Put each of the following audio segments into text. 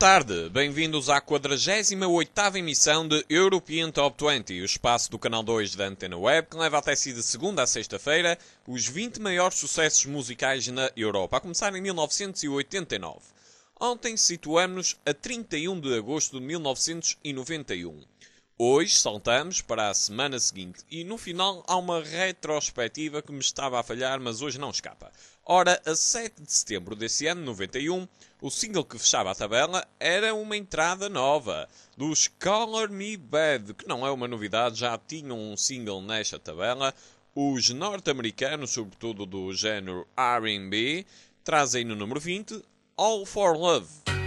tarde, bem-vindos à 48ª emissão de European Top 20, o espaço do canal 2 da Antena Web, que leva até si de segunda a sexta-feira os 20 maiores sucessos musicais na Europa, a começar em 1989. Ontem situamos-nos a 31 de agosto de 1991. Hoje saltamos para a semana seguinte e no final há uma retrospectiva que me estava a falhar, mas hoje não escapa. Ora, a 7 de setembro desse ano, 91, o single que fechava a tabela era uma entrada nova, dos Color Me Bad, que não é uma novidade, já tinham um single nesta tabela. Os norte-americanos, sobretudo do género R&B, trazem no número 20, All For Love.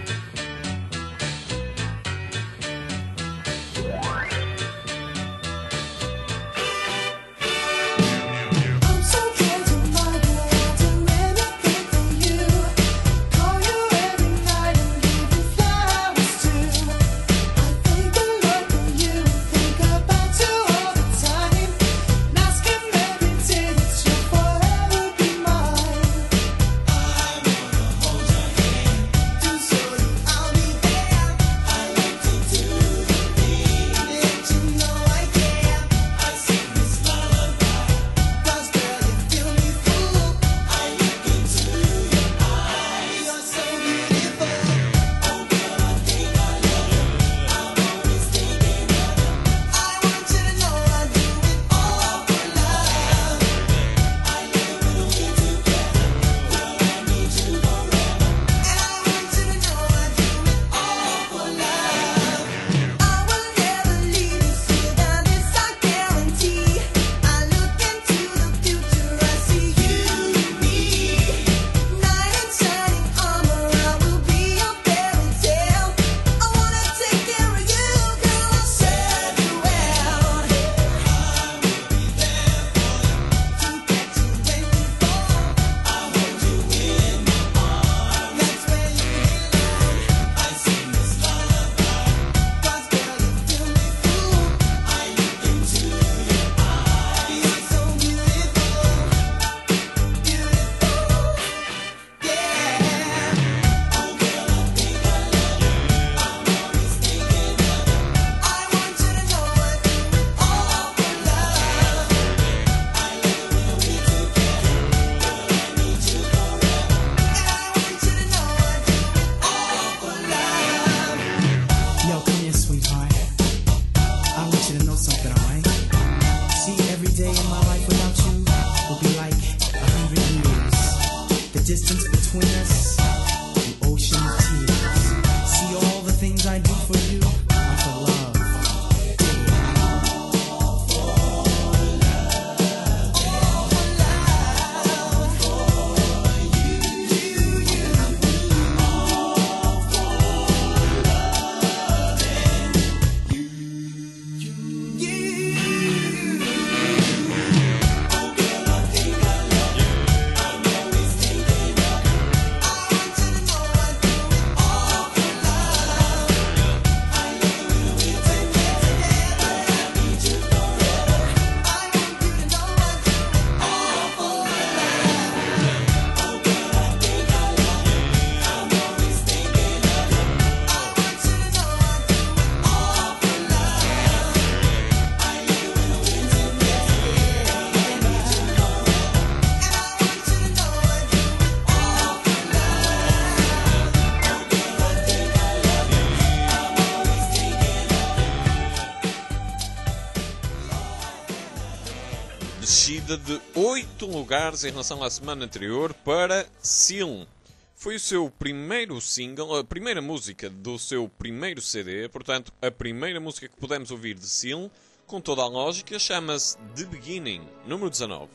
Descida de 8 lugares em relação à semana anterior para Seal. Foi o seu primeiro single, a primeira música do seu primeiro CD, portanto, a primeira música que pudemos ouvir de Seal, com toda a lógica, chama-se The Beginning, número 19.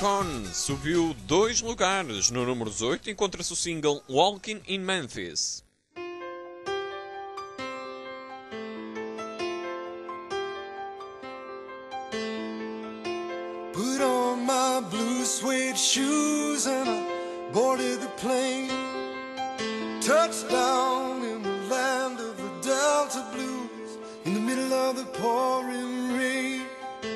Akon subiu 2 lugares. No número 18 encontra-se o single Walking in Memphis. Put on my blue suede shoes and I boarded the plane. Touchdown in the land of the Delta Blues, in the middle of the pouring rain.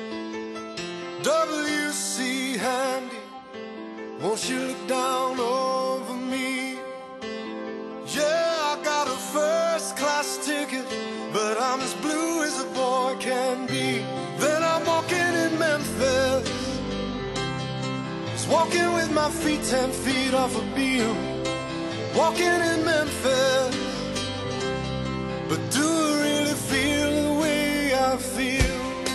W.C. Handy, won't you look down over me? Yeah, I got a first class ticket, but I'm as blue as a boy can be. Then I'm walking in Memphis, just walking with my feet 10 feet off a beam. Walking in Memphis, but do I really feel the way I feel?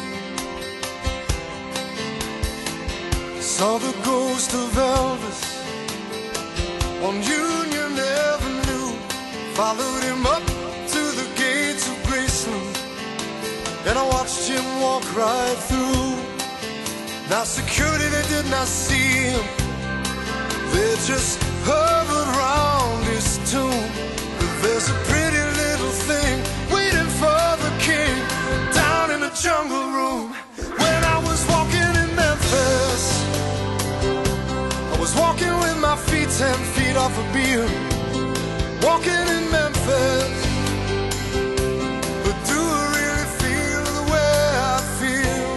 Saw the ghost of Elvis on Union Avenue, followed him up to the gates of Graceland, and I watched him walk right through. Now security, they did not see him, they just hovered round his tomb. But there's a pretty little thing waiting for the king down in the jungle room. When I was walking in Memphis, I was walking with my feet 10 feet off a beam. Walking in Memphis, but do I really feel the way I feel?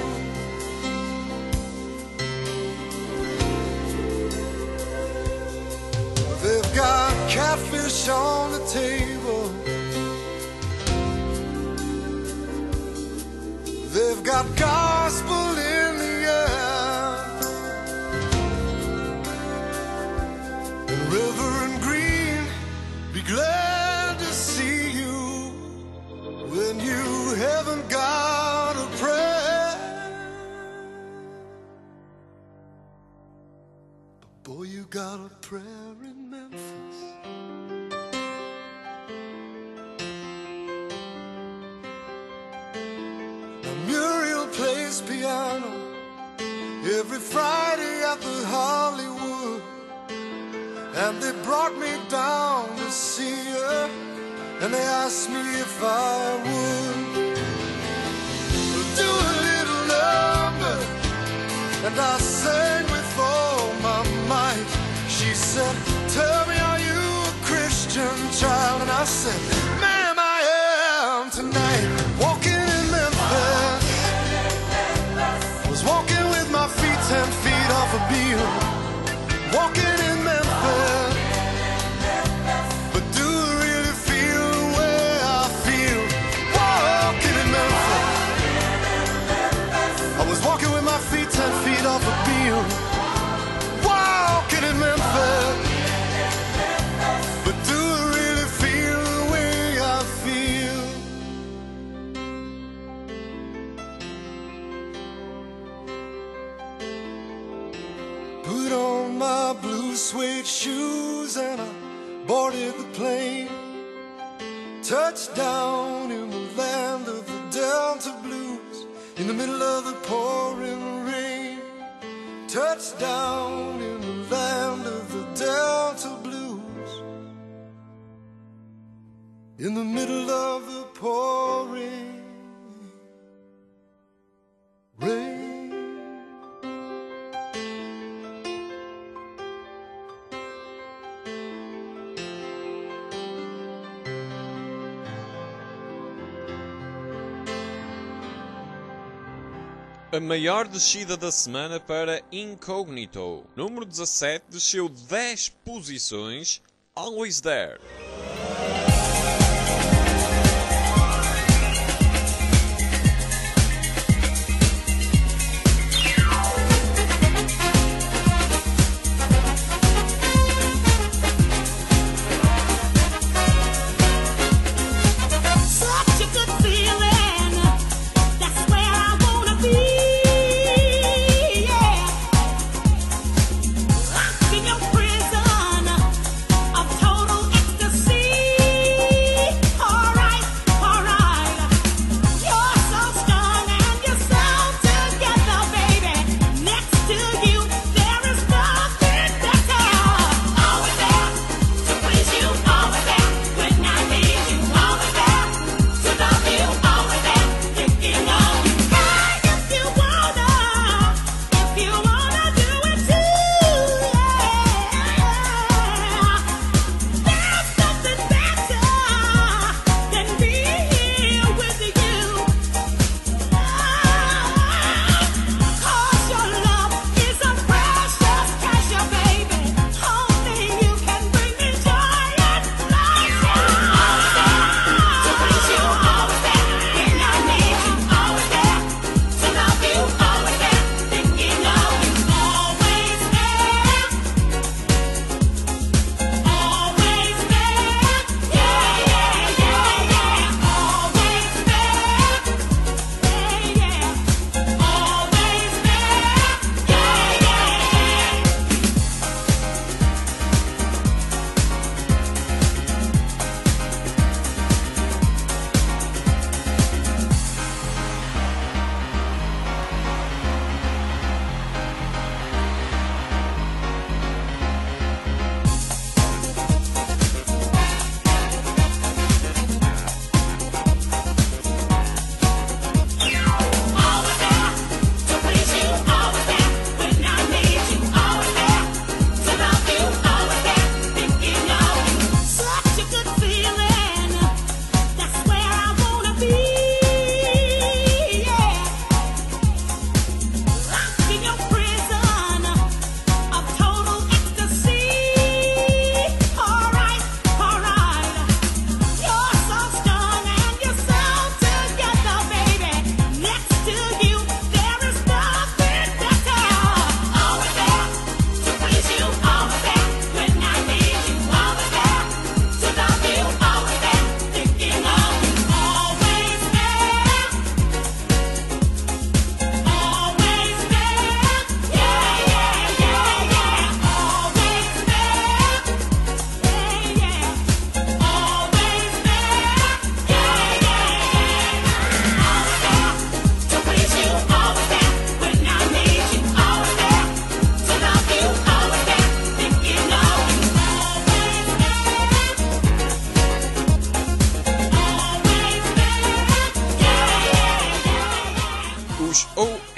They've got catfish on the table, they've got gospel in the air, and Reverend Green, be glad to see you when you haven't got a prayer. But boy, you got a prayer in Memphis. Now Muriel plays piano every Friday at the Hollywood, and they brought me down to see her, and they asked me if I would do a little number, and I sang with all my might. She said, tell me, are you a Christian child? And I said, ma'am, I am tonight. Walking in Memphis, I was walking with my feet 10 feet off a beam. Walking in Memphis, but do I really feel the way I feel? Walking in Memphis, I was walking with my feet 10 feet off a beam. Walking in Memphis, but do I really feel the way I feel? Put on my blue suede shoes and I boarded the plane. Touchdown in the land of the Delta Blues, in the middle of the pouring rain. Touchdown in the land of the Delta Blues, in the middle of the pouring rain. A maior descida da semana para Incognito. Número 17 desceu 10 posições. Always There. Prison of total ecstasy.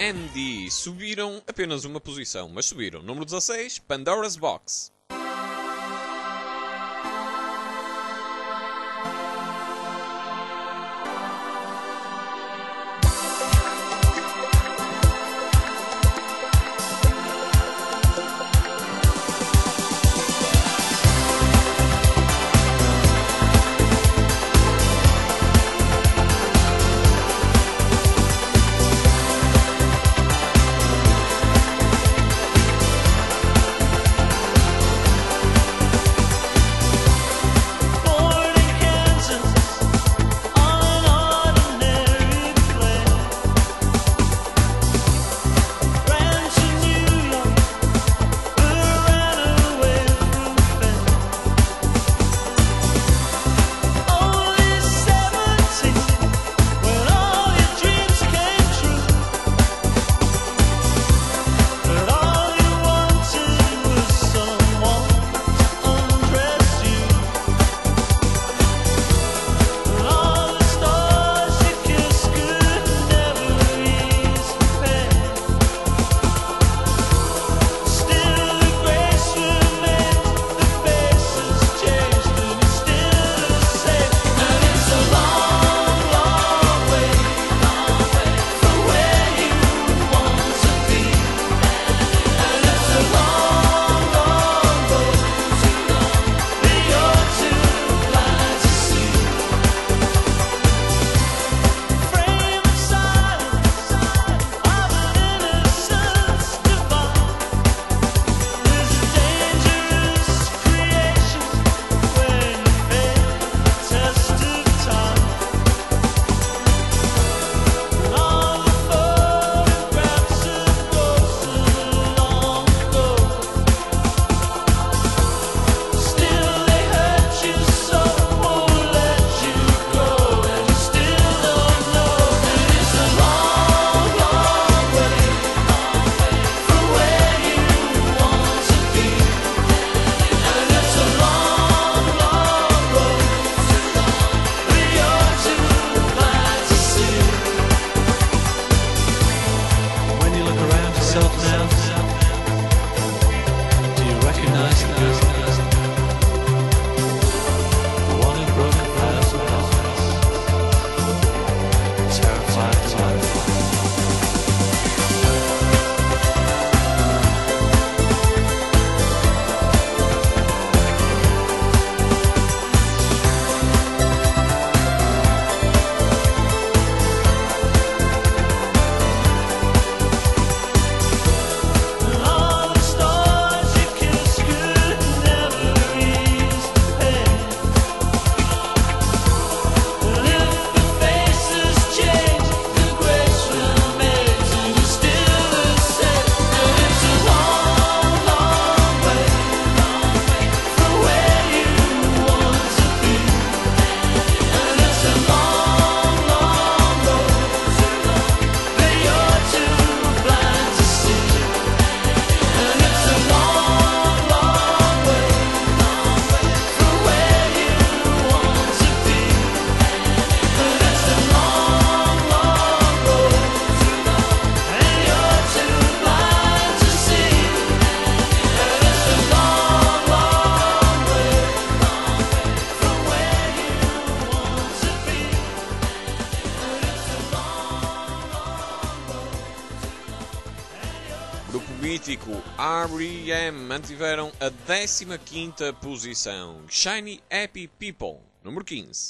MD subiram apenas uma posição, mas subiram. Número 16, Pandora's Box. mítico R.E.M. mantiveram a 15ª posição. Shiny Happy People, número 15.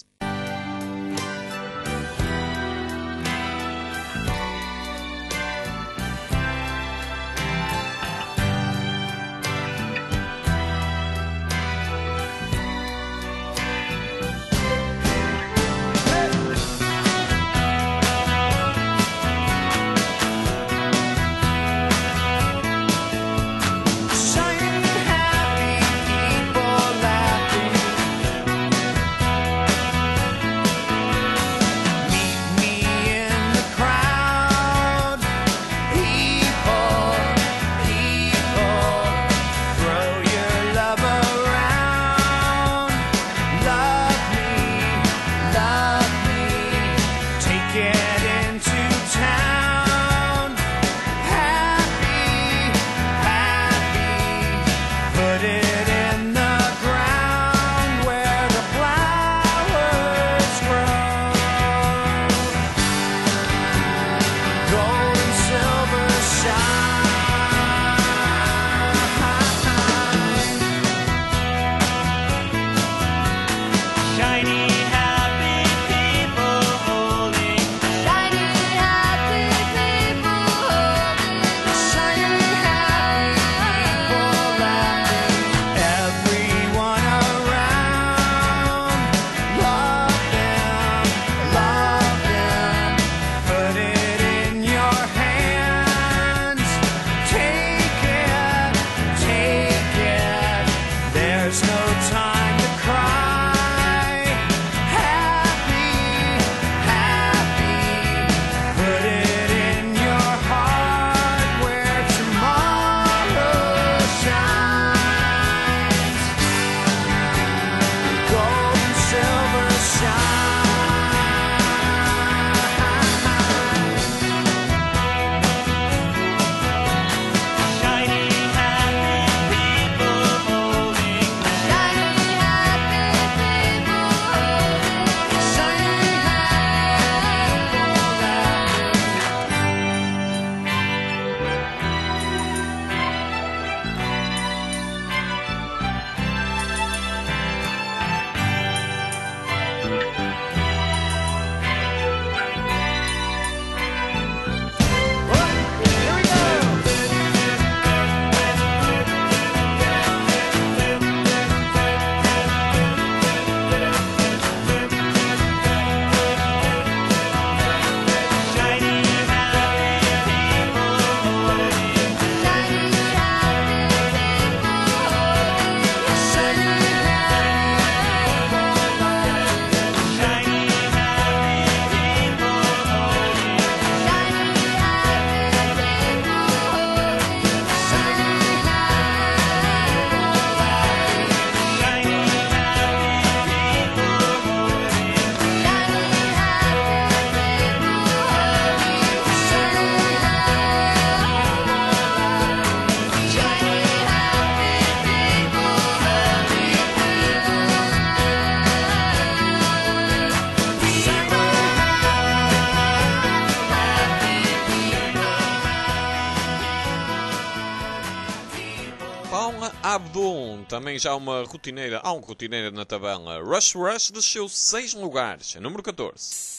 Abdul, também já uma rotineira, há um rotineira na tabela. Rush Rush desceu 6 lugares, a número 14.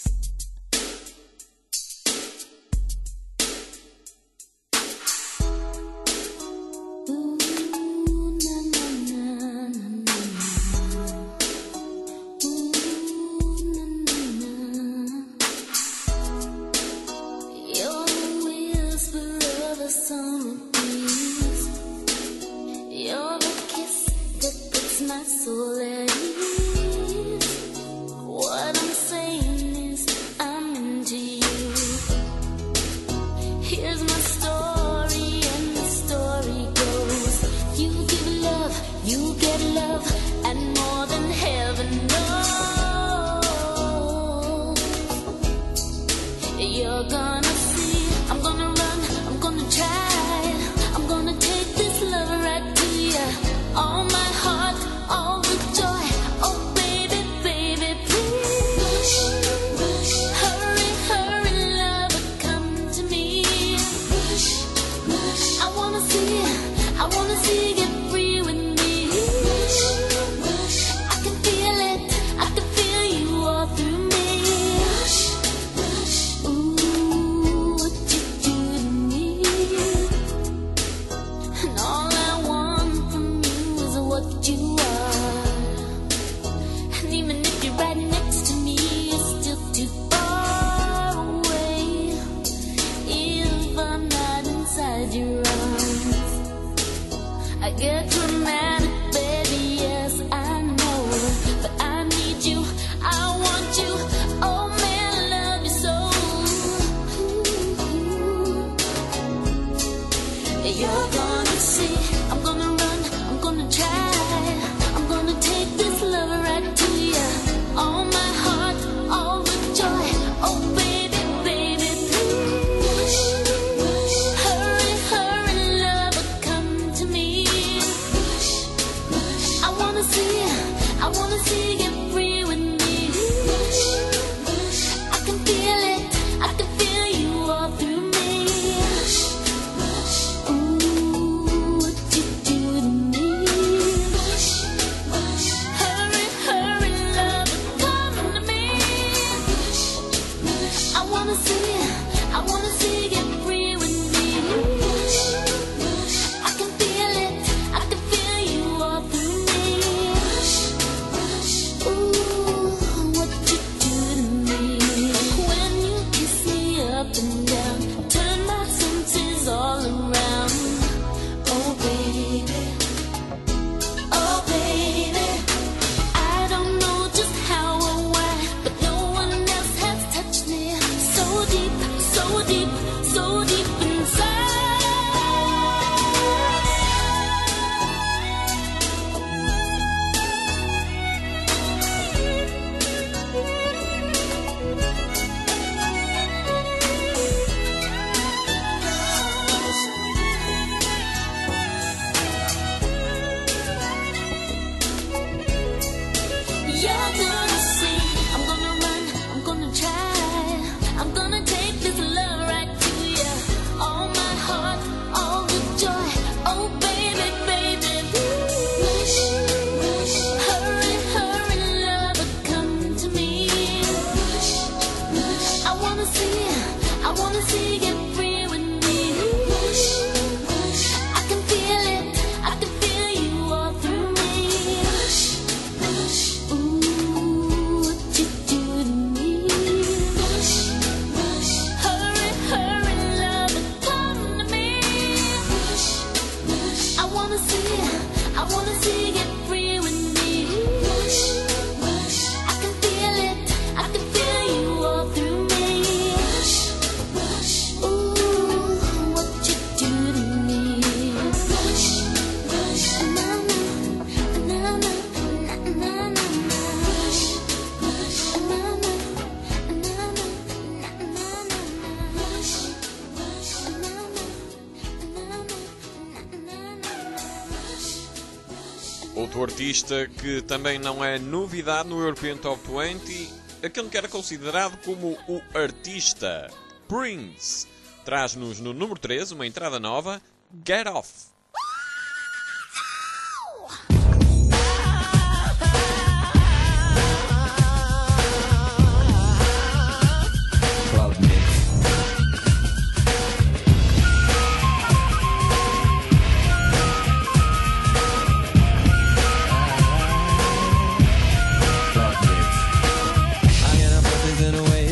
Outro artista que também não é novidade no European Top 20, aquele que era considerado como o artista, Prince, traz-nos no número 13 uma entrada nova, Get Off.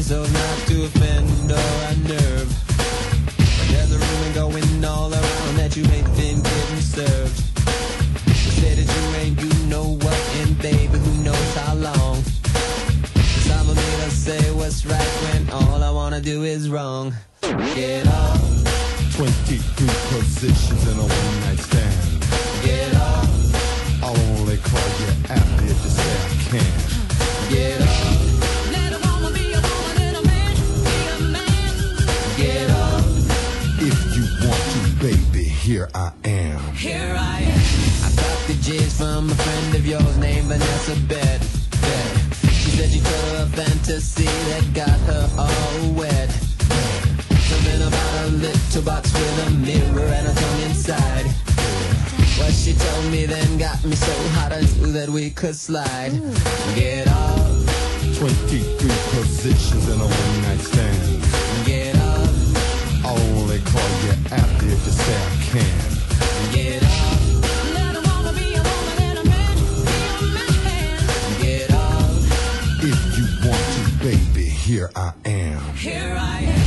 so as not to offend or unnerve. But there's a rumor going all around that you ain't been getting served. You say that you ain't you know what, and baby, who knows how long. Cause I'm made to say what's right when all I wanna do is wrong. Get off. 23 positions in a one-night stand. Get off. I'll only call you after if you say I can. Get off. Let a woman be a woman and a man be a man. Get off. If you want to, baby, here I am. Here I am. I got the J's from a friend of yours named Vanessa Bet. She said she told her a fantasy that got her all wet. Something about a little box with a mirror and a tongue inside. What she told me then got me so hot I knew that we could slide. Get off. 23 positions in a one-night stand. Get off. I'll only call you after if you say I can. Get off. Let a woman be a woman and a man be a man. Get off. If you want to, baby, here I am. Here I am.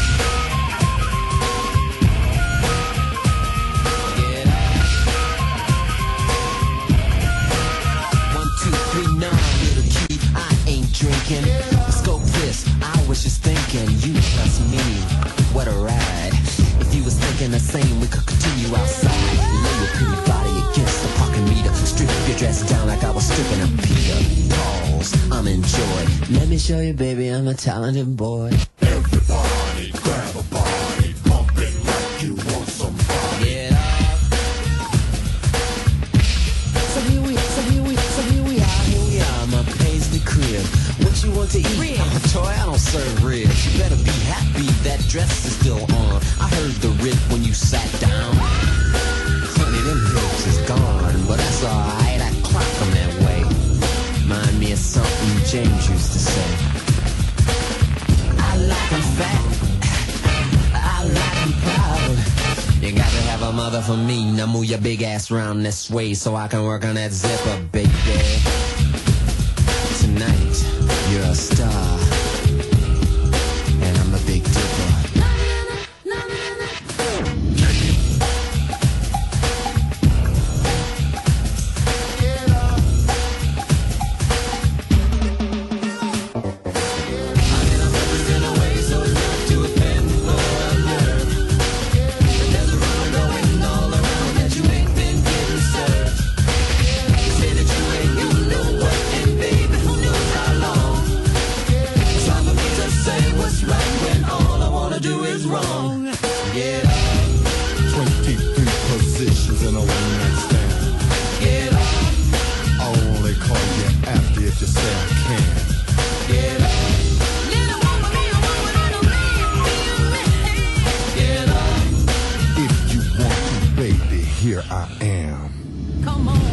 Get off. 1, 2, 3, 9, little kid, I ain't drinking. Scope this, I was just thinking, you plus me, what a ride. If you was thinking the same, we could continue outside. Lay your pretty body against the parking meter. Strip your dress down like I was stripping a Peter. Pause, I'm enjoy. Let me show you, baby, I'm a talented boy. Everybody grab a body, pump it like you want somebody. Get off. So here we are, my paisley crib. What you want to eat? Ribs. Oh, toy, I don't serve ribs. You better be happy that dress is still on. I heard the rip when you sat down. Honey, them hips is gone, but that's alright, I clock them that way. Mind me of something James used to say. I like them fat, I like them proud. You got to have a mother for me. Now move your big ass round this way so I can work on that zipper, baby. Tonight, you're a star, and I'm a big dipper. Do is wrong. Get up. 23 positions in a one-night stand. Get up. I'll only call you after if you say I can. Get up. Let a woman be a woman and a man be a man. Get up. If you want to, baby, here I am. Come on.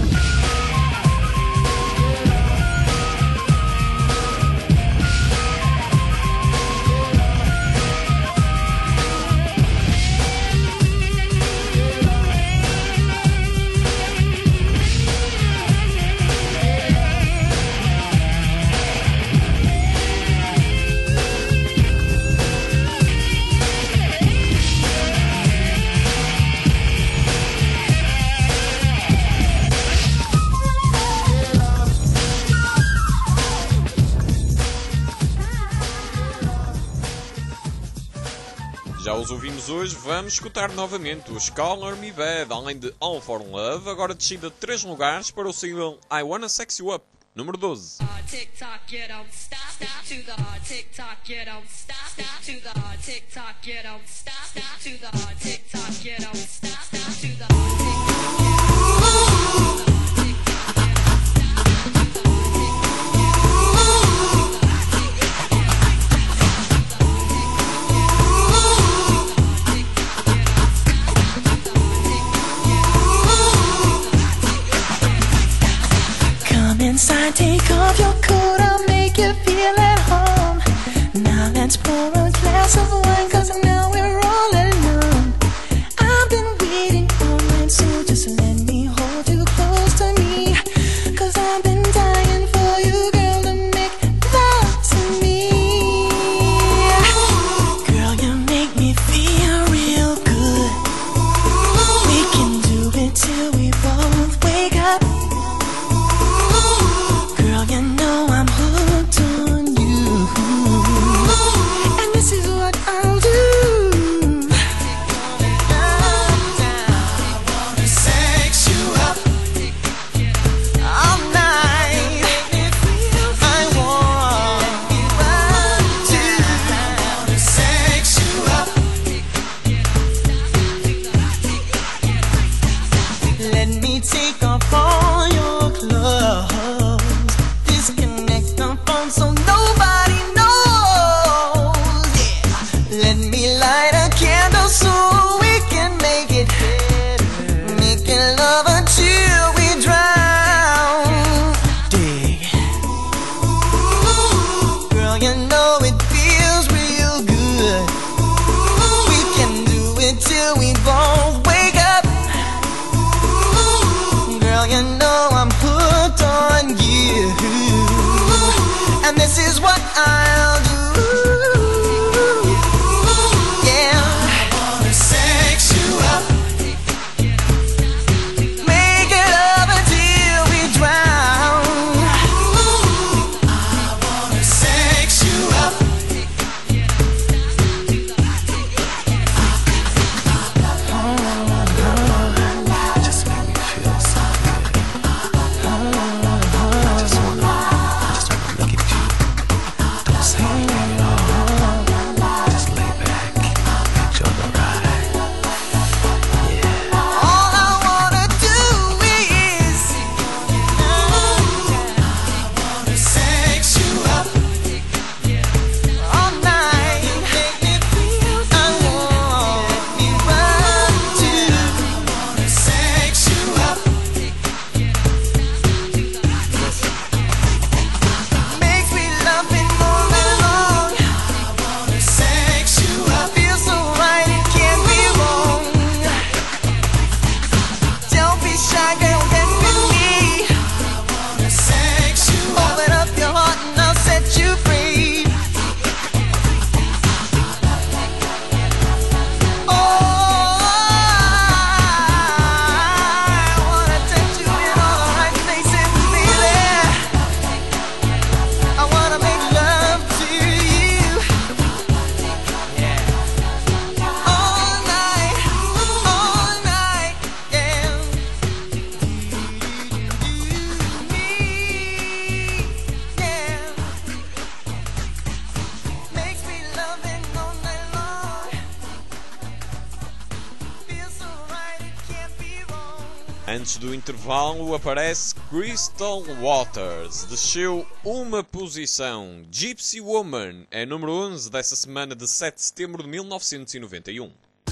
Já os ouvimos hoje, vamos escutar novamente os Color Me Bad, além de All For Love, agora descida 3 lugares para o single I Wanna Sex You Up, número 12. Tick-tock, you don't stop, stop to the hard tick-tock, you don't stop, stop to the hard tick-tock, you don't stop, stop to the hard tick-tock, you don't stop, stop to the hard tick-tock. Inside, take off your coat, I'll make you feel at home. Now let's pour a glass of wine, cause now we're all alone. I've been waiting for it Antes do intervalo aparece Crystal Waters, desceu uma posição. Gypsy Woman é número 11 dessa semana de 7 de setembro de 1991.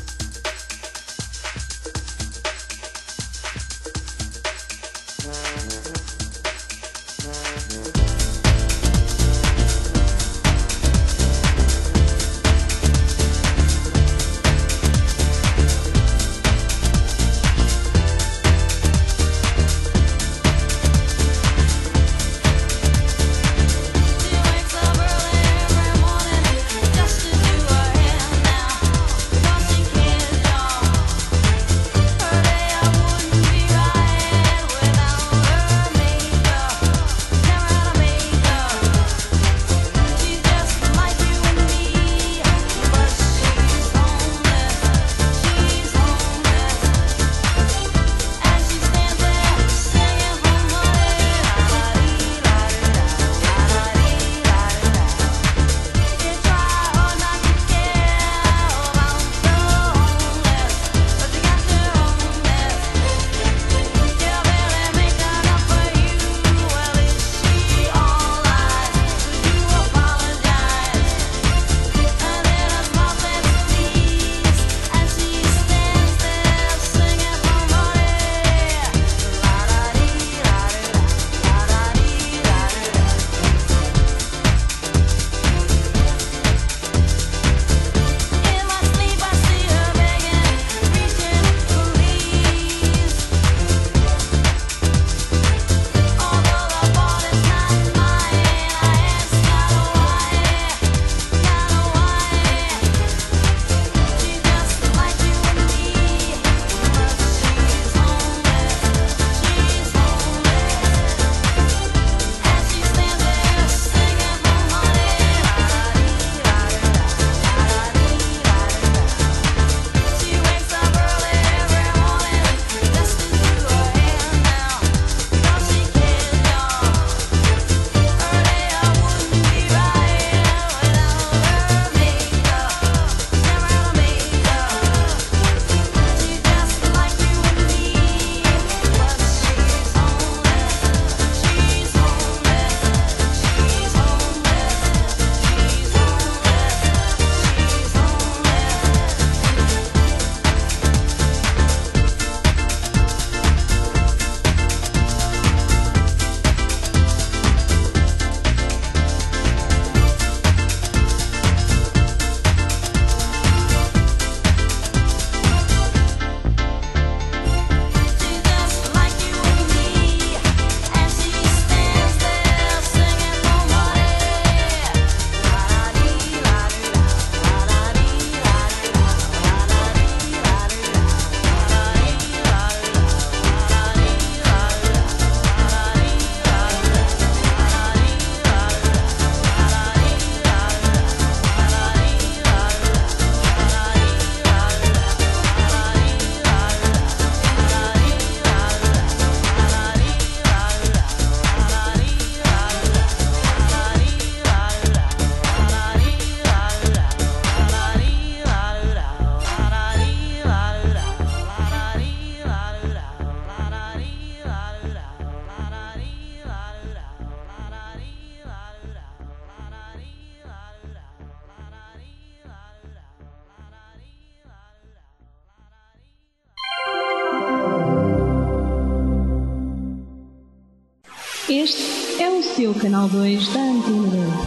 Este é o seu canal 2 da Antena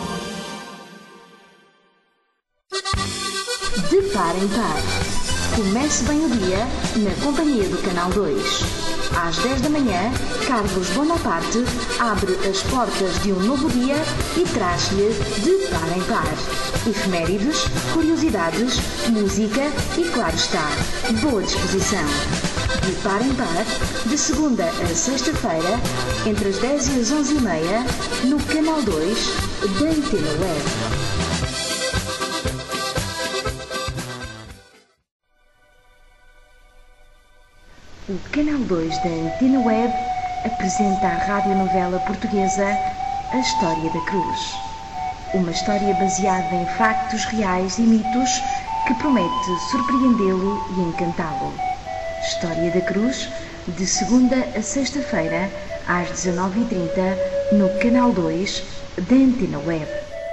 2. De par em par. Comece bem o dia na companhia do canal 2. Às 10 da manhã, Carlos Bonaparte abre as portas de um novo dia e traz-lhe De par em par. Efemérides, curiosidades, música e, claro está, boa disposição. De par em par, de segunda a sexta-feira, entre as 10 e as 11h30, no canal 2 da Antena Web. O canal 2 da Antena Web apresenta à radionovela portuguesa A História da Cruz. Uma história baseada em factos reais e mitos que promete surpreendê-lo e encantá-lo. História da Cruz, de segunda a sexta-feira, às 19h30, no Canal 2 da Antena Web.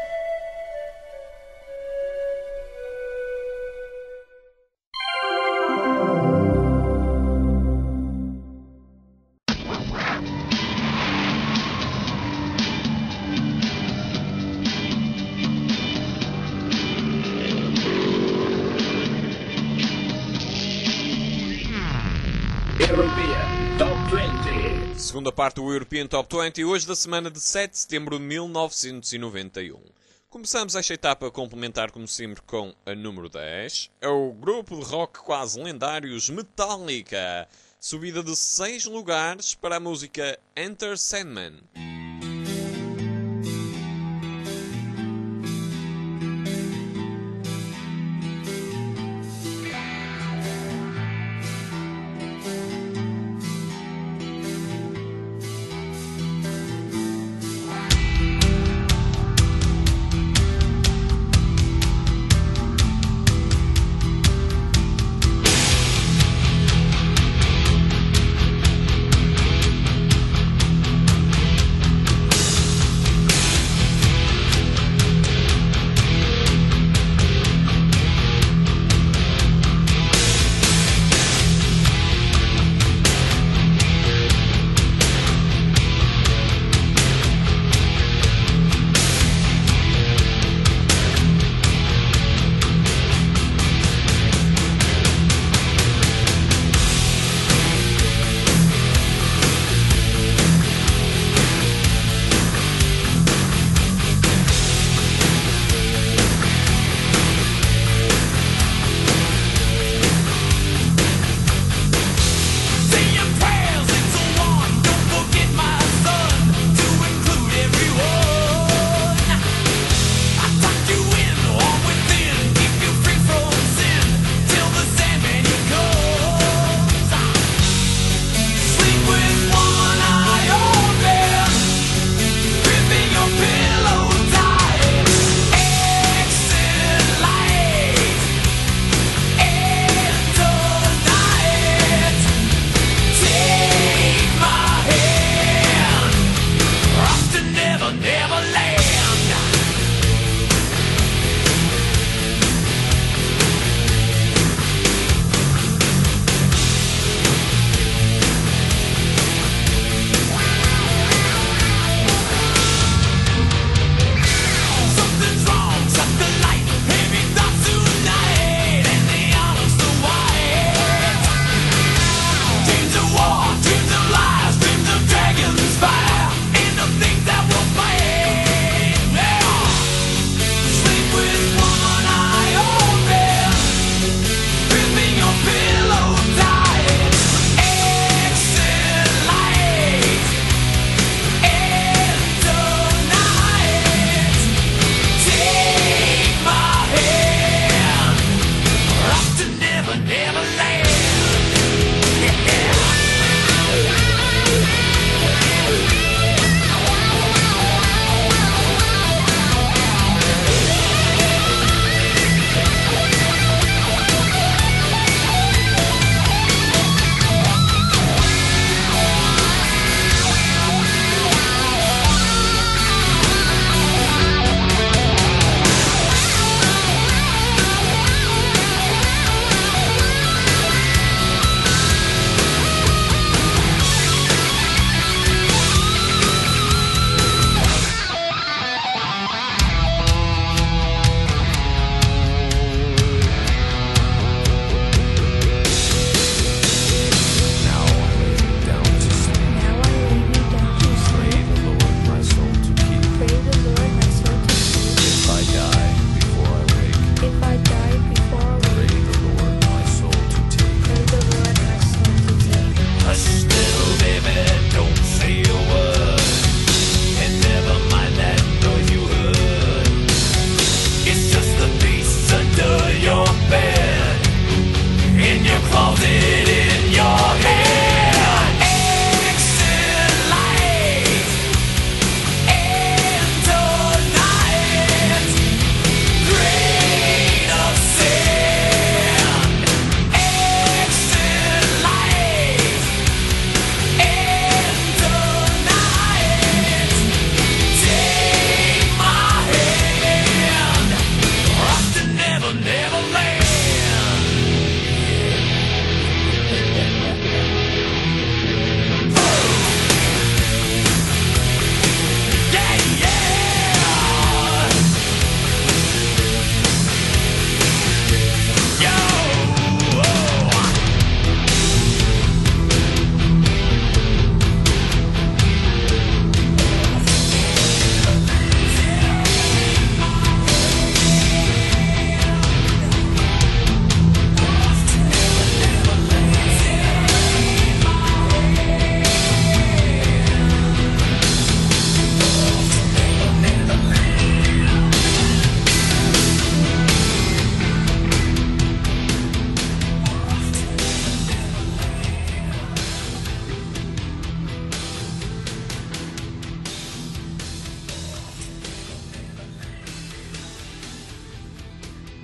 Segunda parte do European Top 20, hoje da semana de 7 de setembro de 1991. Começamos esta etapa a complementar, como sempre, com a número 10. É o grupo de rock quase lendários Metallica. Subida de 6 lugares para a música Enter Sandman.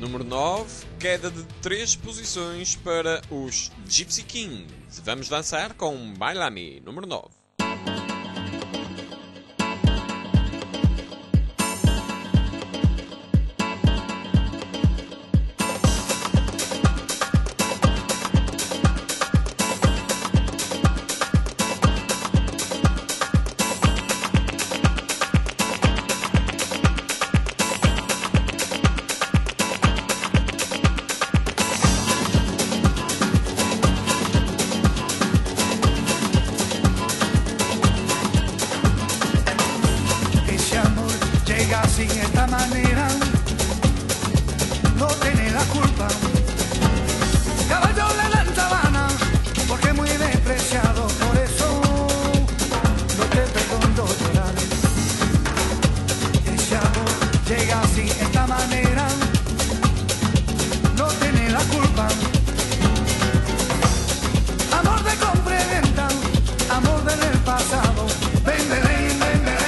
número 9, queda de 3 posições para os Gypsy Kings. Vamos dançar com Bailame, número 9. Así esta manera no tiene la culpa. Caballo le dan sabana porque muy despreciado, por eso no te perdono llorar. Ese amor llega así esta manera no tiene la culpa. Amor de compra y venta, amor del pasado. Ven, ven, ven, ven, ven.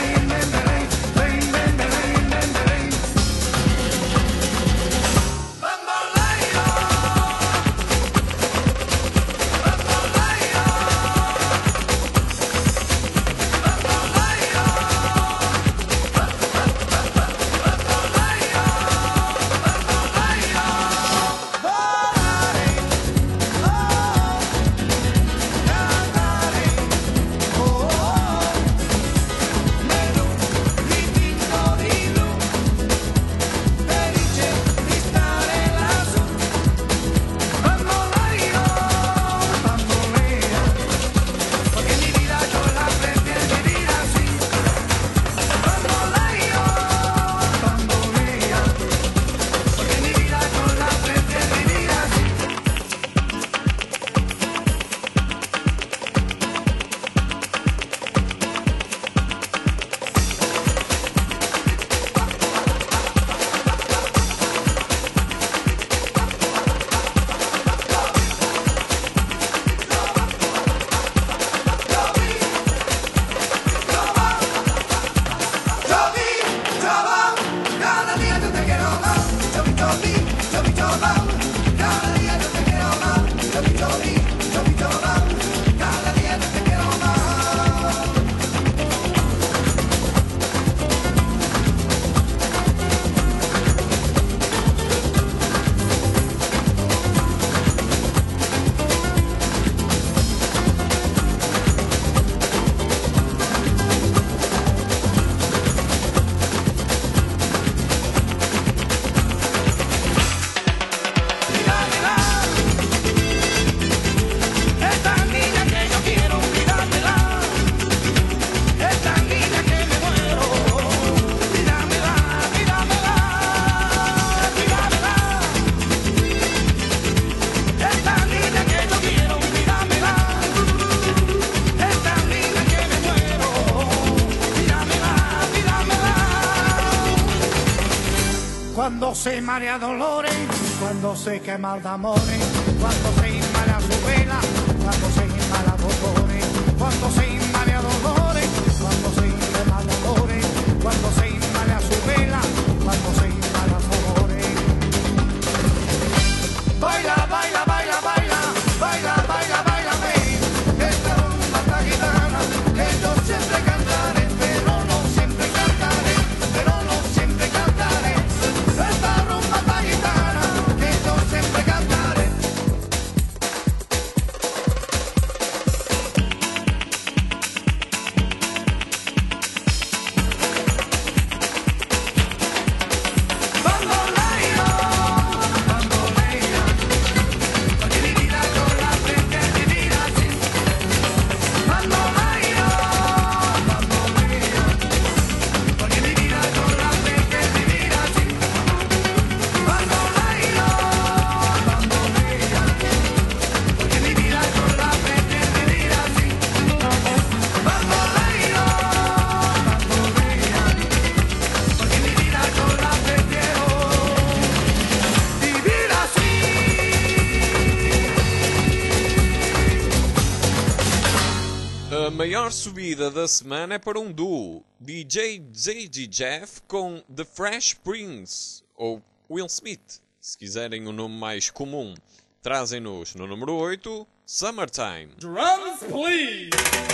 Cuando se marea dolores, cuando se quema de amores, cuando se inmala su vela, cuando se inmala dolores, cuando se inmala dolores, cuando se quema dolores, cuando se inmala su vela, cuando se inmala dolores. Baila, baila, baila, baila, baila, baila, baila, esta rumba esta gitana que yo siempre cantaré, pero no siempre cantaré, pero no siempre cantaré. Esta rumba esta gitana que yo siempre cantaré. A maior subida da semana é para um duo, DJ ZG Jeff com The Fresh Prince, ou Will Smith. Se quiserem um nome mais comum, trazem-nos no número 8, Summertime. Drums, please!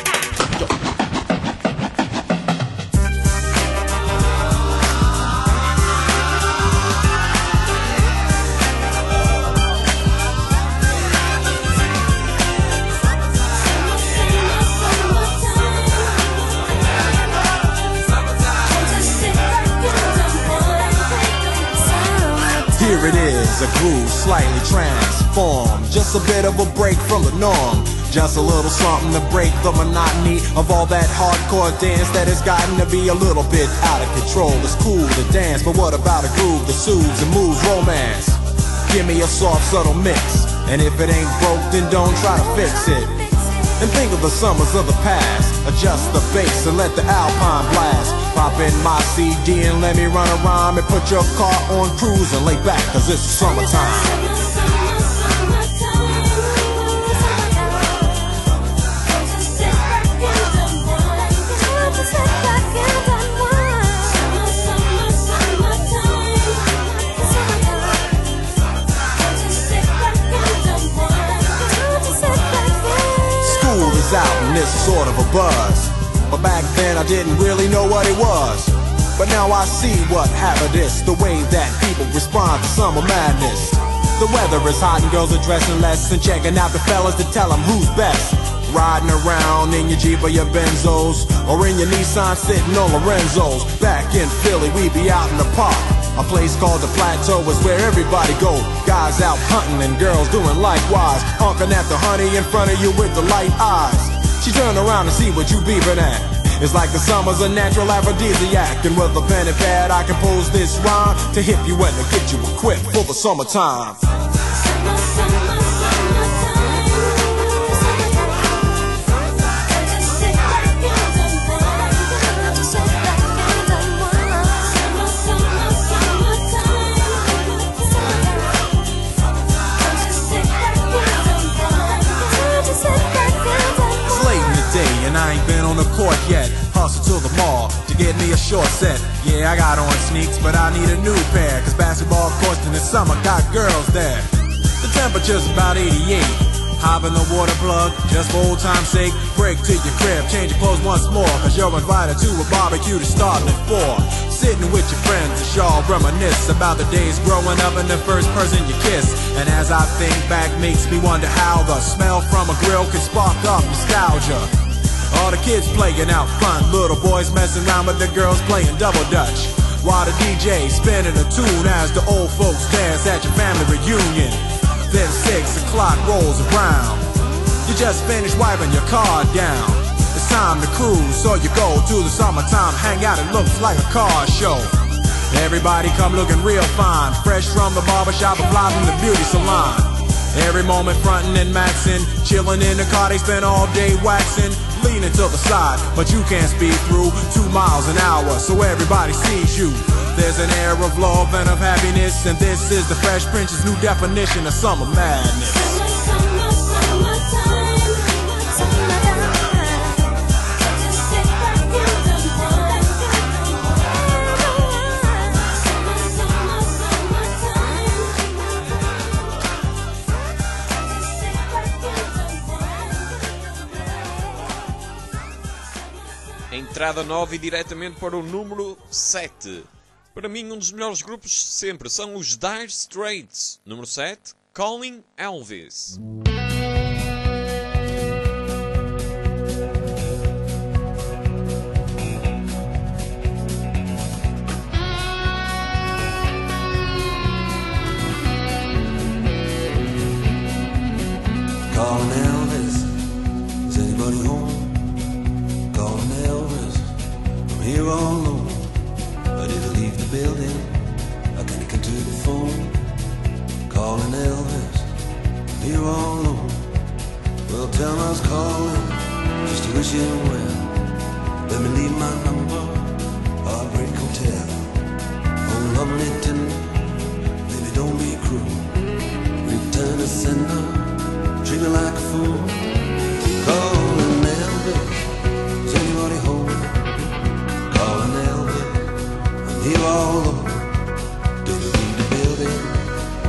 Here it is, a groove slightly transformed. Just a bit of a break from the norm. Just a little something to break the monotony of all that hardcore dance that has gotten to be a little bit out of control. It's cool to dance, but what about a groove that soothes and moves romance? Give me a soft, subtle mix, and if it ain't broke, then don't try to fix it. And think of the summers of the past. Adjust the bass and let the Alpine blast. Pop in my CD and let me run a rhyme and put your car on cruise and lay back, cause it's summertime. Out and it's sort of a buzz, but back then I didn't really know what it was. But now I see what happened is the way that people respond to summer madness. The weather is hot and girls are dressing less and checking out the fellas to tell them who's best. Riding around in your Jeep or your Benzos, or in your Nissan sitting on Lorenzo's. Back in Philly we be out in the park. A place called the Plateau is where everybody go. Guys out hunting and girls doing likewise. Honking at the honey in front of you with the light eyes. She turn around and see what you beeping at. It's like the summer's a natural aphrodisiac. And with a pen and pad I compose this rhyme to hip you and to get you equipped for the summertime. And I ain't been on the court yet. Hustle to the mall to get me a short set. Yeah, I got on sneaks, but I need a new pair, cause basketball courts in the summer got girls there. The temperature's about 88. Hop in the water plug, just for old time's sake. Break to your crib, change your clothes once more, cause you're invited to a barbecue that's starting at 4. Sitting with your friends as y'all reminisce about the days growing up and the first person you kiss. And as I think back, makes me wonder how the smell from a grill can spark up nostalgia. All the kids playing out front, little boys messing around with the girls playing double dutch, while the DJ spinning a tune as the old folks dance at your family reunion. Then 6 o'clock rolls around, you just finished wiping your car down. It's time to cruise, so you go to the summertime hangout. It looks like a car show. Everybody come looking real fine, fresh from the barbershop or fly from the beauty salon. Every moment frontin' and maxin', chillin' in the car, they spend all day waxin'. Leaning to the side, but you can't speed through 2 miles an hour, so everybody sees you. There's an air of love and of happiness, and this is the Fresh Prince's new definition of summer madness. Entrada nova e diretamente para o número 7. Para mim, um dos melhores grupos sempre são os Dire Straits. Número 7, Calling Elvis. Calling Elvis, is anybody home? Calling Elvis, I'm here all alone. I didn't leave the building, I can't get to the phone. Calling Elvis, I'm here all alone. Well, tell me I was calling, just to wish him well. Let me leave my number, Heartbreak Hotel. Oh, lovely tender, baby don't be cruel. Return to sender, treat me like a fool. Calling Elvis, is anybody home? Calling Elvis, I'm here all alone. Didn't leave the building,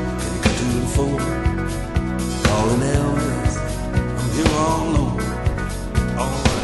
phone, calling Elvis. I'm here all alone. All right.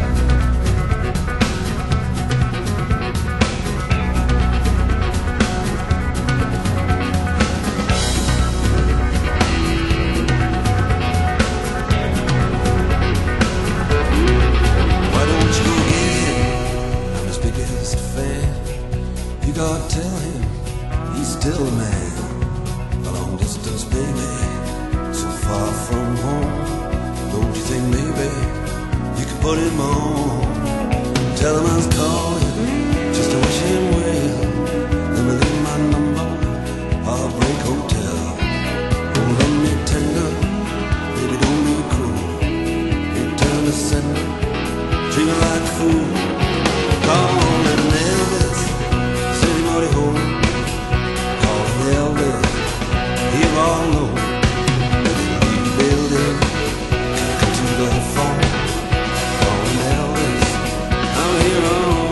Why don't you go get him? I'm his biggest fan. You gotta tell him he's still a man. A long distance baby, so far from home. Don't you think maybe you could put him on? Tell him I was calling just to wish him well. Let me leave my number, Heartbreak Hotel. Hold on me tender, baby don't be cruel. Return to sender, treat me like a fool. Calling Elvis, is anybody home? Calling Elvis, here all alone. Leave the building, come to the phone. Calling Elvis, I'm here all alone.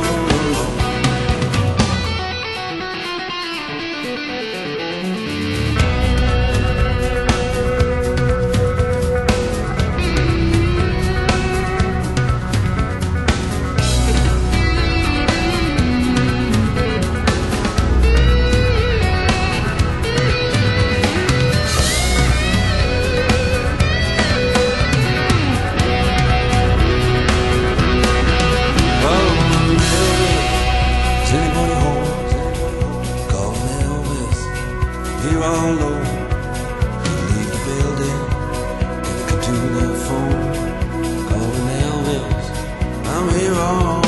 Is anybody home? Calling Elvis, here all alone. You leave the building, can you come to the phone? Calling Elvis, I'm here all alone.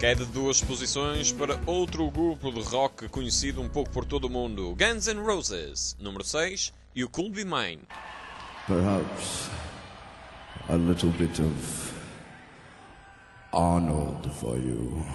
Queda de 2 posições para outro grupo de rock conhecido um pouco por todo o mundo, Guns N' Roses, número 6, e o Could Be Mine. Perhaps a little bit of Arnold for you.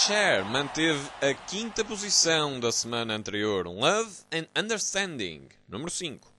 Cher manteve a 5ª posição da semana anterior. Love and Understanding, número 5.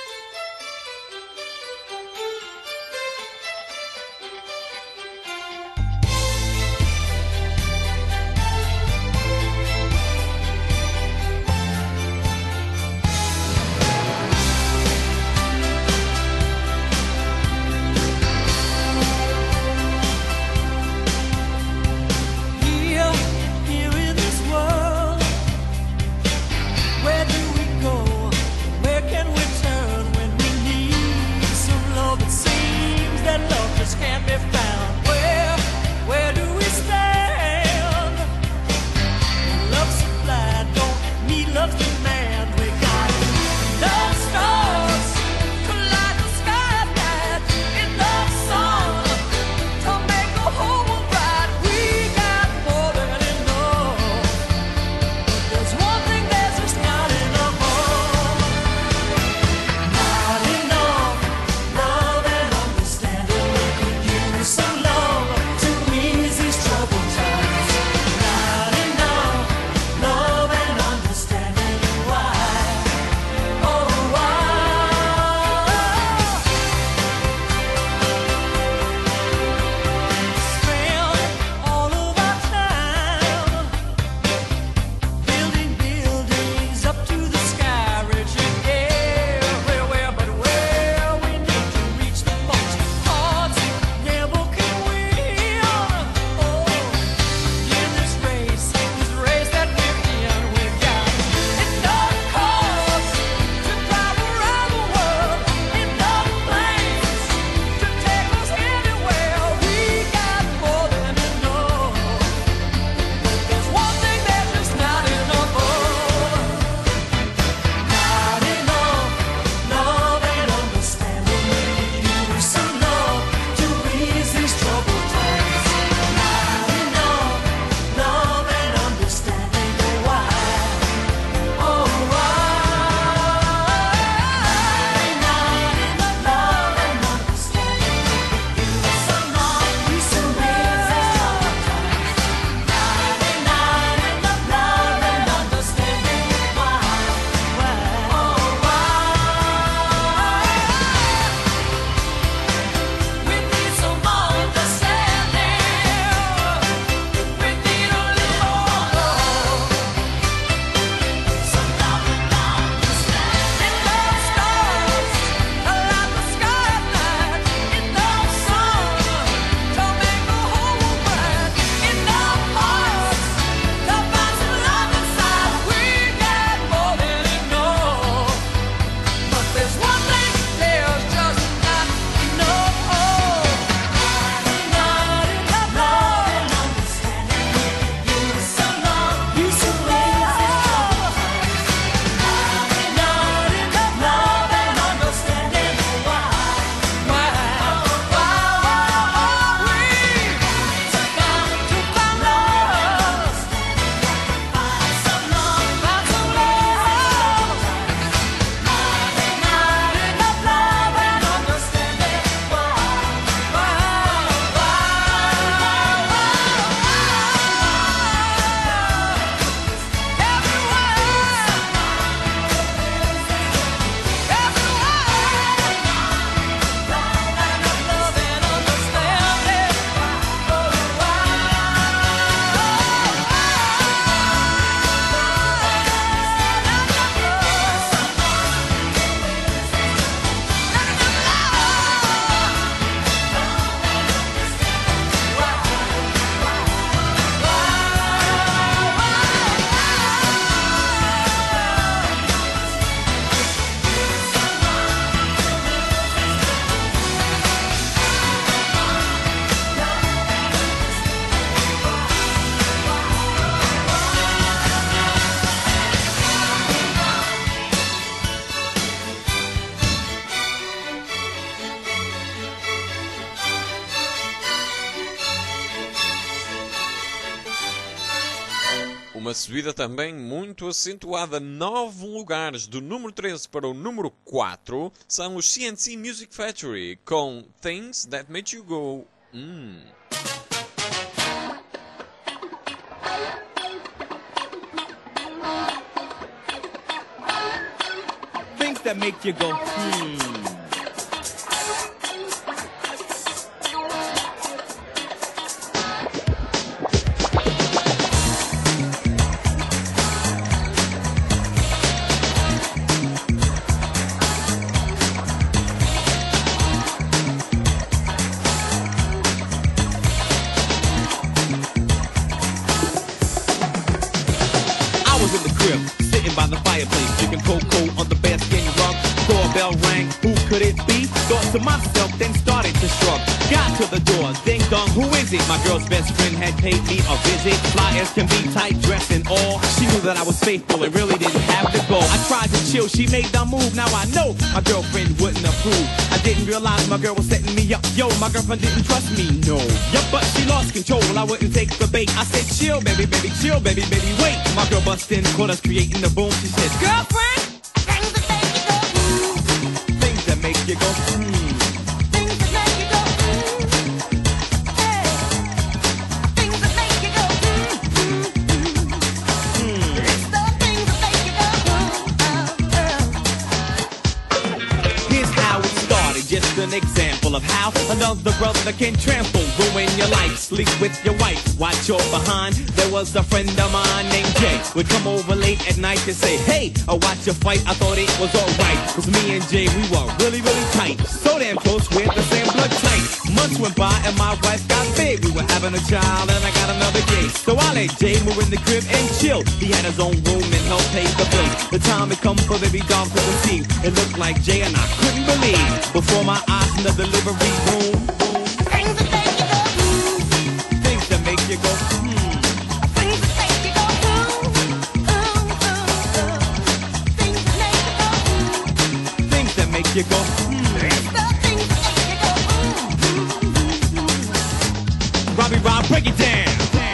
Uma subida também muito acentuada, 9 lugares do número 13 para o número 4 são os CNC Music Factory com Things That Make You Go things that make you go, by the fireplace, drinking cocoa on the bearskin rug. Doorbell rang, who could it be? Thought to myself, then started to shrug. Got to the door, ding dong, who is it? My girl's best friend had paid me a visit. Fly as can be, tight dress and all. She knew that I was faithful and really didn't have to go. I tried to chill, she made the move. Now I know my girlfriend wouldn't approve. I didn't realize my girl was setting me up. Yo, my girlfriend didn't trust me, no. Yup, but she lost control, I wouldn't take the bait. I said, chill, baby, baby, chill, baby, baby, wait. My girl bust in, caught us creating the boom. She said, girlfriend, things that make you go, things that make you go, things that make you go, hey, things that make you go, it's the things that make you go, Here's how it started, just an example of how another brother can trample, ruin your life, sleep with your wife, watch your behind. There was a friend of mine named Jay, would come over late at night to say, hey, I watch your fight, I thought it was alright. Cause me and Jay, we were really, really tight. So damn close, we're the same blood type. Months went by and my wife got big. We were having a child and I got another gay. So I let Jay move in the crib and chill. He had his own room and helped pay the bills. The time had come for baby doll to conceive. It looked like Jay and I couldn't believe. Before my eyes in the delivery room, things that make you go, things that make you go, things that make you go, things that make you go, things that make you go, Robbie Rob, break it down.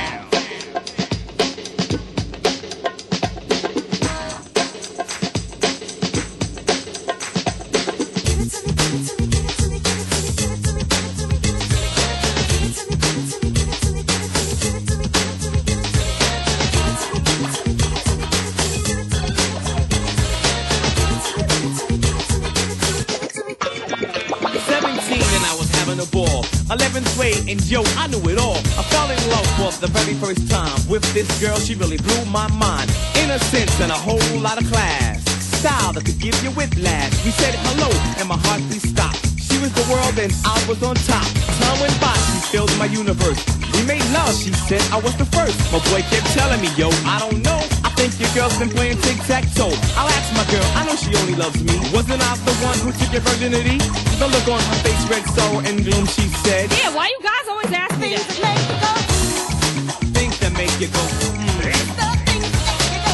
Ball. 11th grade and yo, I knew it all. I fell in love for the very first time with this girl, she really blew my mind. Innocence and a whole lot of class, style that could give you whiplash. We said hello and my heart beat stopped. She was the world and I was on top. Time went by, she filled my universe. We made love, she said I was the first. My boy kept telling me, yo, I don't know, I think your girl's been playing tic-tac-toe. I'll ask my girl, I know she only loves me. Wasn't I the one who took your virginity? The look on her face, red sorrow and gloom, she said, yeah, why you guys always ask me that? Things that make you go, things that make you go,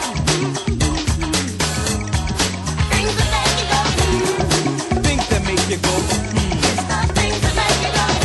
things that make you go, things that make you go, it's the things that make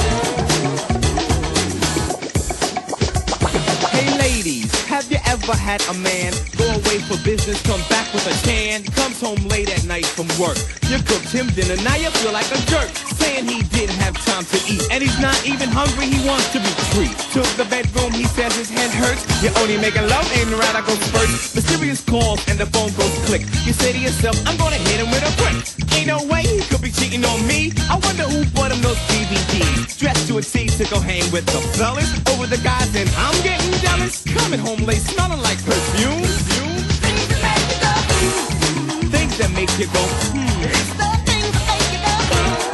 you go. Hey ladies, have you ever had a man go away for business, come back with a tan, comes home late at night from work? You cooked him dinner, now you feel like a jerk, saying he didn't have time to eat, and he's not even hungry, he wants to be free. To the bedroom, he says his head hurts. You're only making love, ain't right, I go first. Mysterious calls and the phone goes click. You say to yourself, I'm gonna hit him with a brick. Ain't no way he could be cheating on me. I wonder who bought him those DVDs. Dressed to a T to go hang with the fellas over the guys, and I'm getting jealous. Coming home late, smelling like perfume. Things that make you go, things that make you go, it's the things that make you go,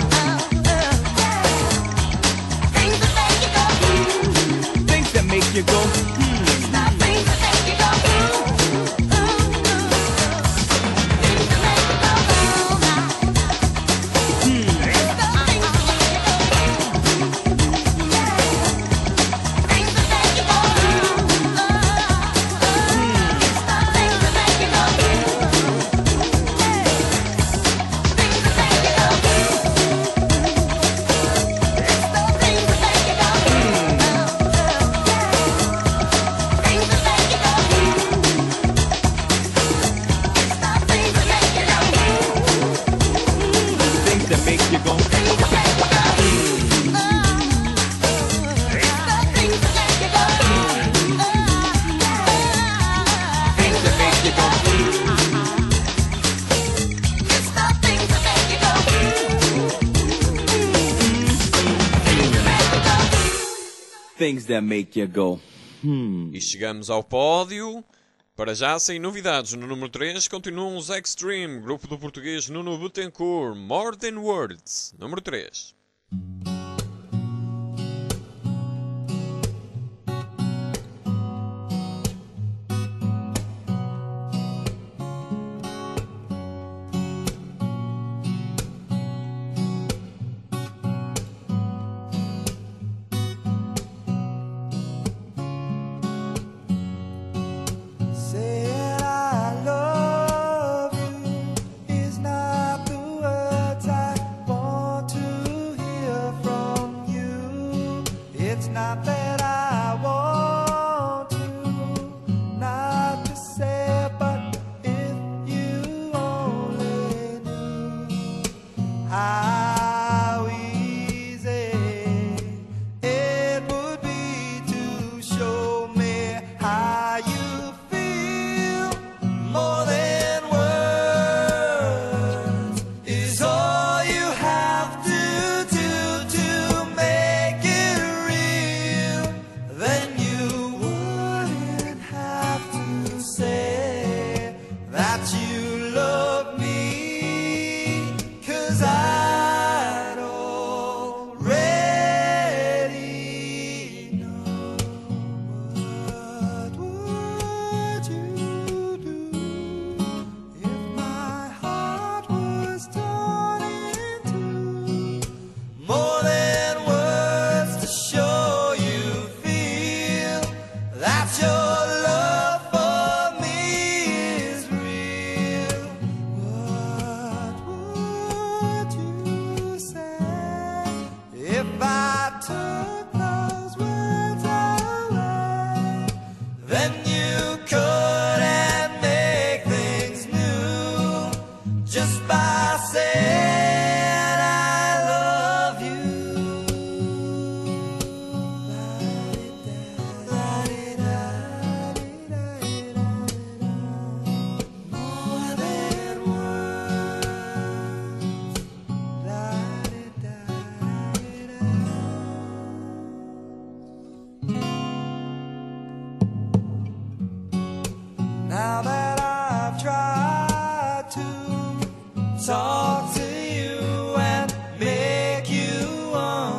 things that make you go, things that make you go, it's the things that make you go, things that make you go, it's the things that make you go, things that make you go, it's the things that make you go. things that make you go, E chegamos ao pódio. Para já, sem novidades, no número 3 continuam os Extreme, grupo do português Nuno Bettencourt, More Than Words, número 3. Now that I've tried to talk to you and make you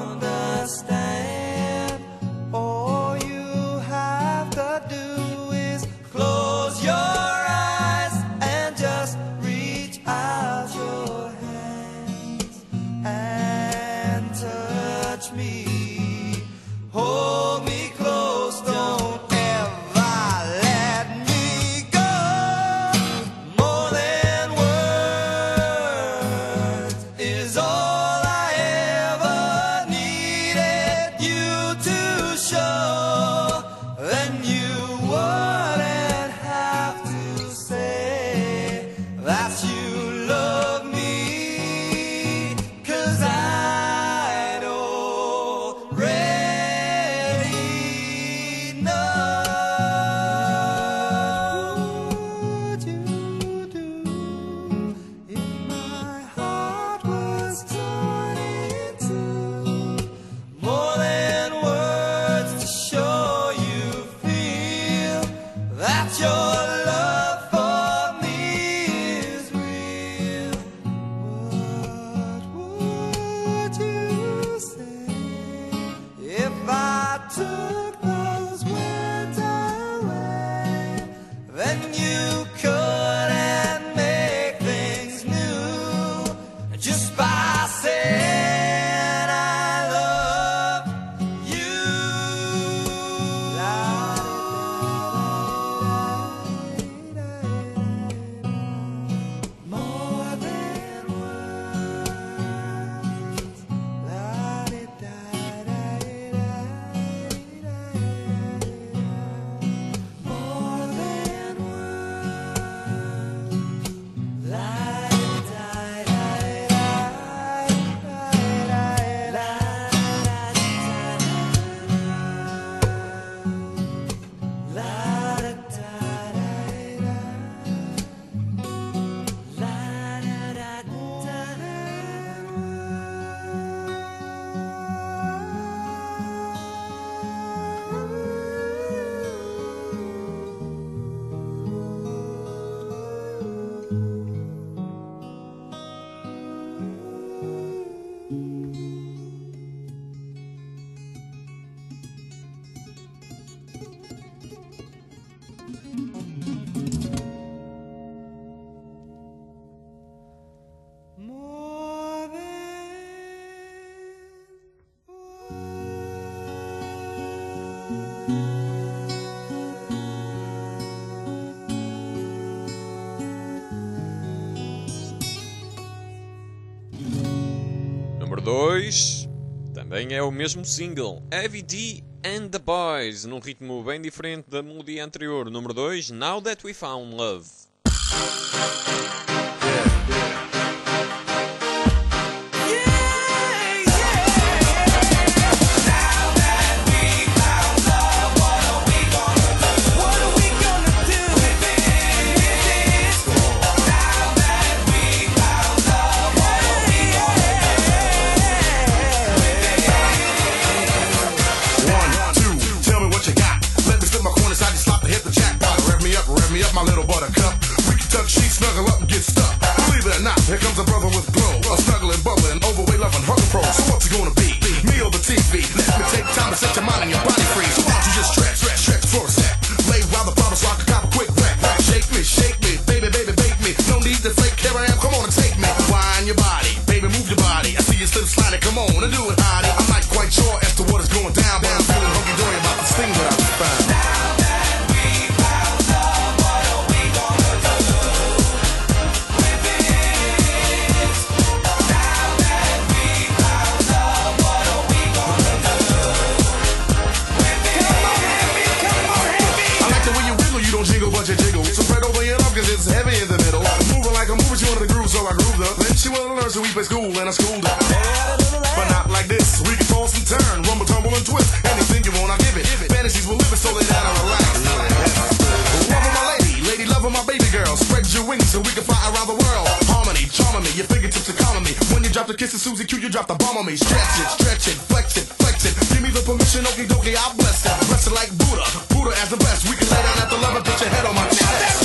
understand, all you have to do is close your eyes and just reach out your hands and touch me, hold me close, don't your love for me is real. Número 2 também é o mesmo single, Heavy D and the Boys, num ritmo bem diferente da melodia anterior. Número 2, Now That We Found Love. My little buttercup, we can tuck sheets, snuggle up and get stuck. Believe it or not, here comes a brother with glow, a snuggling, bubbling, overweight, loving, hunger pro. So what's it gonna be? Me or the TV? Let me take time to set your mind and your body free. So why don't you just stretch for a sec? Lay while the bottle so I can cop a quick wreck. Shake me, baby, bake me. No need to fake, here I am, come on and take me. Wind your body, baby, move your body. I see you slip sliding, come on and do it, honey. I'm not quite sure as to what is going down, but I'm feeling hunky-dory about this thing that I found. Jiggle, so spread over your love cause it's heavy in the middle. Moving like a mover, she wanted to groove, so I grooved her. Then she wanted to learn, so we play school and I schooled her. But not like this, we can toss and turn, rumble, tumble and twist. Anything you want, I'll give it. Fantasies will live it, so lay down and relax. Love of my lady, love of my baby girl. Spread your wings so we can fly around the world. Harmony, charming me, your fingertips are calming me. When you drop the kiss of Susie Q, you drop the bomb on me. Stretch it, flex it. Give me the permission, okie dokie, I'll bless it. Bless it like Buddha as the best. We can lay down at the love and put your head on my chest.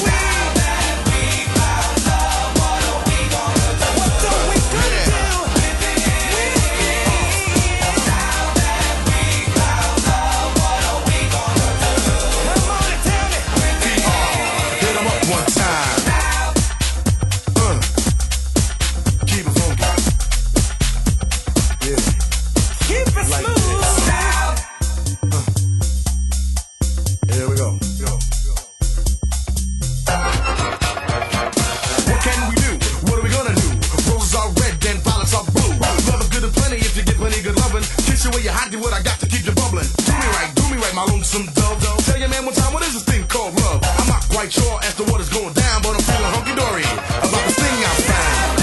What I got to keep you bubbling. Do me right, my lonesome dove. Tell your man one time, what is this thing called love? I'm not quite sure as to what is going down, but I'm feeling hunky-dory about this thing I found.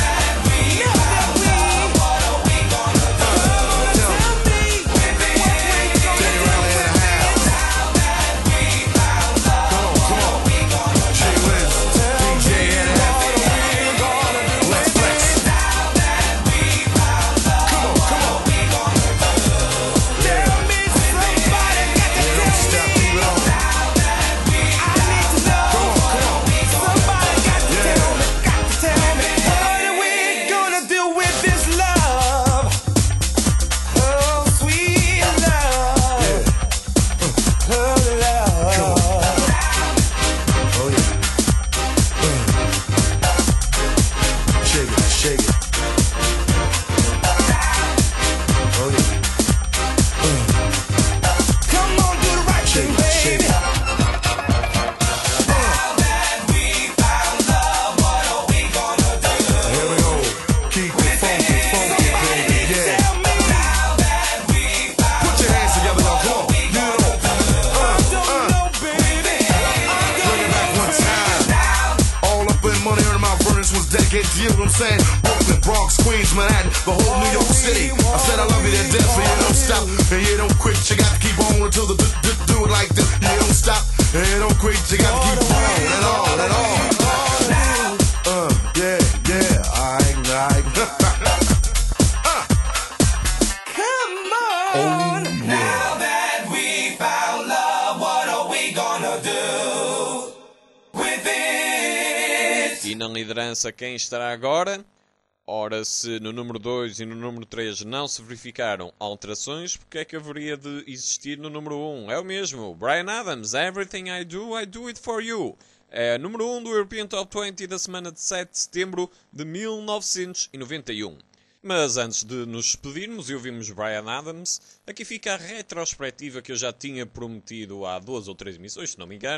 You know what I'm saying? Brooklyn, Bronx, Queens, Manhattan, the whole New York City. I said I love you to death, so you don't stop and you don't quit. You got to keep on until the do it like this. You don't stop and you don't quit. You got to keep on and on and on. Yeah, alright. Come on. Now that we found love, what are we gonna do with it? E na liderança quem estará agora? Ora, se no número 2 e no número 3 não se verificaram alterações, porque é que haveria de existir no número 1? É o mesmo, Bryan Adams, Everything I Do It For You. É número 1 do European Top 20 da semana de 7 de setembro de 1991. Mas antes de nos despedirmos e ouvirmos Bryan Adams, aqui fica a retrospectiva que eu já tinha prometido há 2 ou 3 emissões, se não me engano,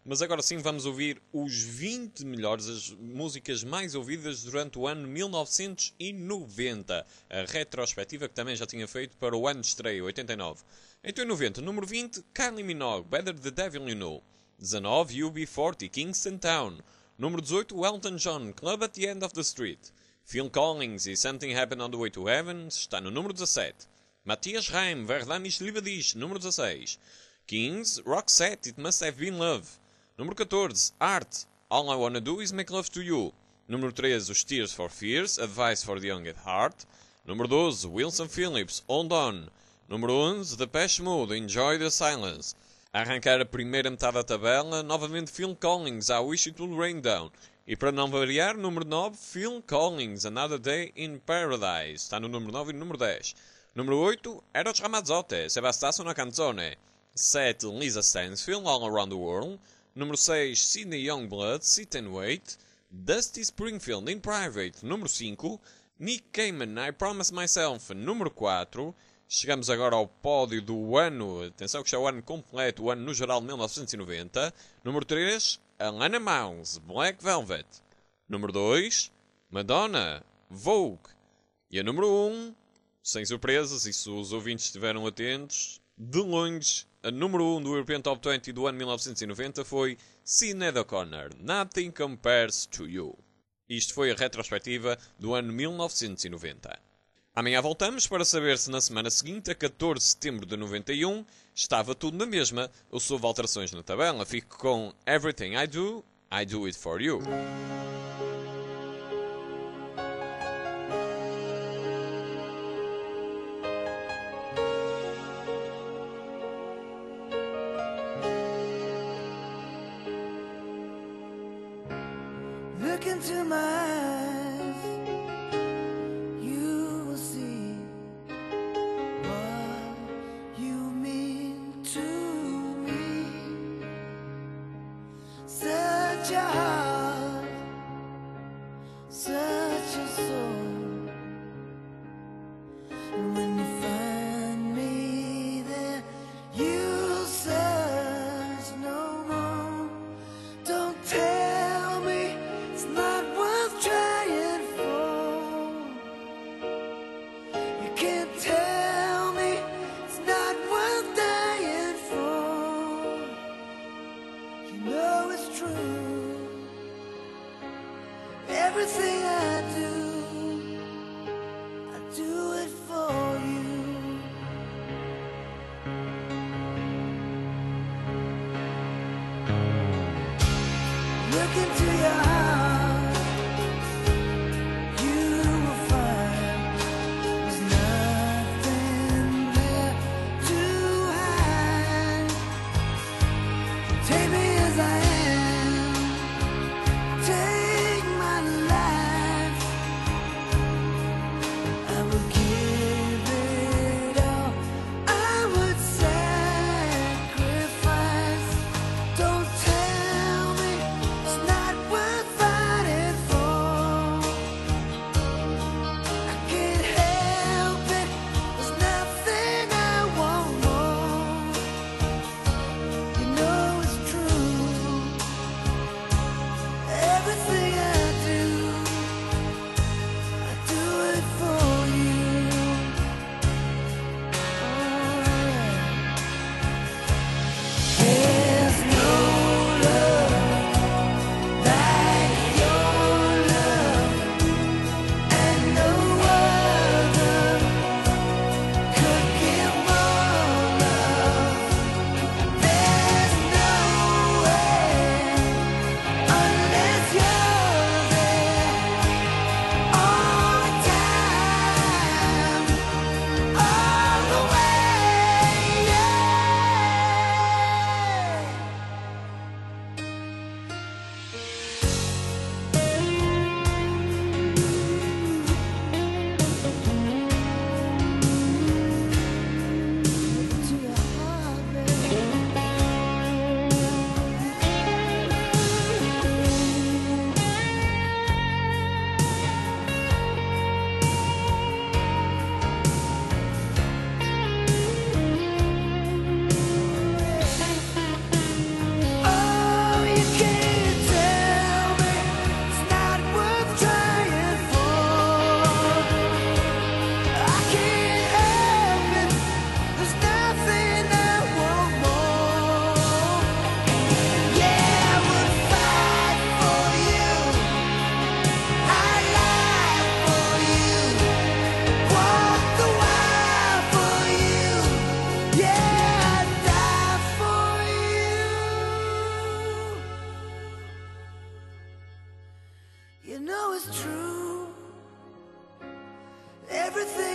Mas agora sim vamos ouvir os 20 melhores, as músicas mais ouvidas durante o ano 1990. A retrospectiva que também já tinha feito para o ano de estreia, 89. Então em 90, número 20, Kylie Minogue, Better the Devil You Know. 19, UB40, Kingston Town. Número 18, Elton John, Club at the End of the Street. Phil Collins e Something Happened on the Way to Heaven está no número 17. Matthias Reim, Wer mich liebe dich, número 16. Kings, Roxette, It Must Have Been Love. Número 14, Art, All I Wanna Do Is Make Love to You. Número 13, os Tears for Fears, Advice for the Young at Heart. Número 12, Wilson Phillips, Hold On. Número 11, Depeche Mode, Enjoy the Silence. A arrancar a primeira metade da tabela, novamente Phil Collins, I Wish It Would Rain Down. E para não variar, número 9, Phil Collins, Another Day in Paradise. Está no número 9 e no número 10. Número 8, Eros Ramazzotti, Se bastasse una canzone. 7, Lisa Stansfield, All Around the World. Número 6, Sydney Youngblood, Sit and Wait. Dusty Springfield, In Private, número 5. Nick Cayman, I Promise Myself, número 4. Chegamos agora ao pódio do ano, atenção que já é o ano completo, o ano no geral de 1990. Número 3, Alana Miles, Black Velvet. Número 2, Madonna, Vogue. E a número 1, sem surpresas, e se os ouvintes estiveram atentos, de longe, a número 1 do European Top 20 do ano 1990 foi Sinéad O'Connor, Nothing Compares to You. Isto foi a retrospectiva do ano 1990. Amanhã voltamos para saber se na semana seguinte, a 14 de setembro de 91, estava tudo na mesma ou se houve alterações na tabela. Fico com Everything I Do It For You. Look into my eyes, you will see what you mean to me. Such a heart, such a soul. And when you find me there, you'll search no more. Don't tell me it's not worth trying for. You can't tell me it's not worth dying for. You know it's true. Everything I do it for you. Look into your heart, you will find there's nothing there to hide. Take me as I am, take my life know it's true. Everything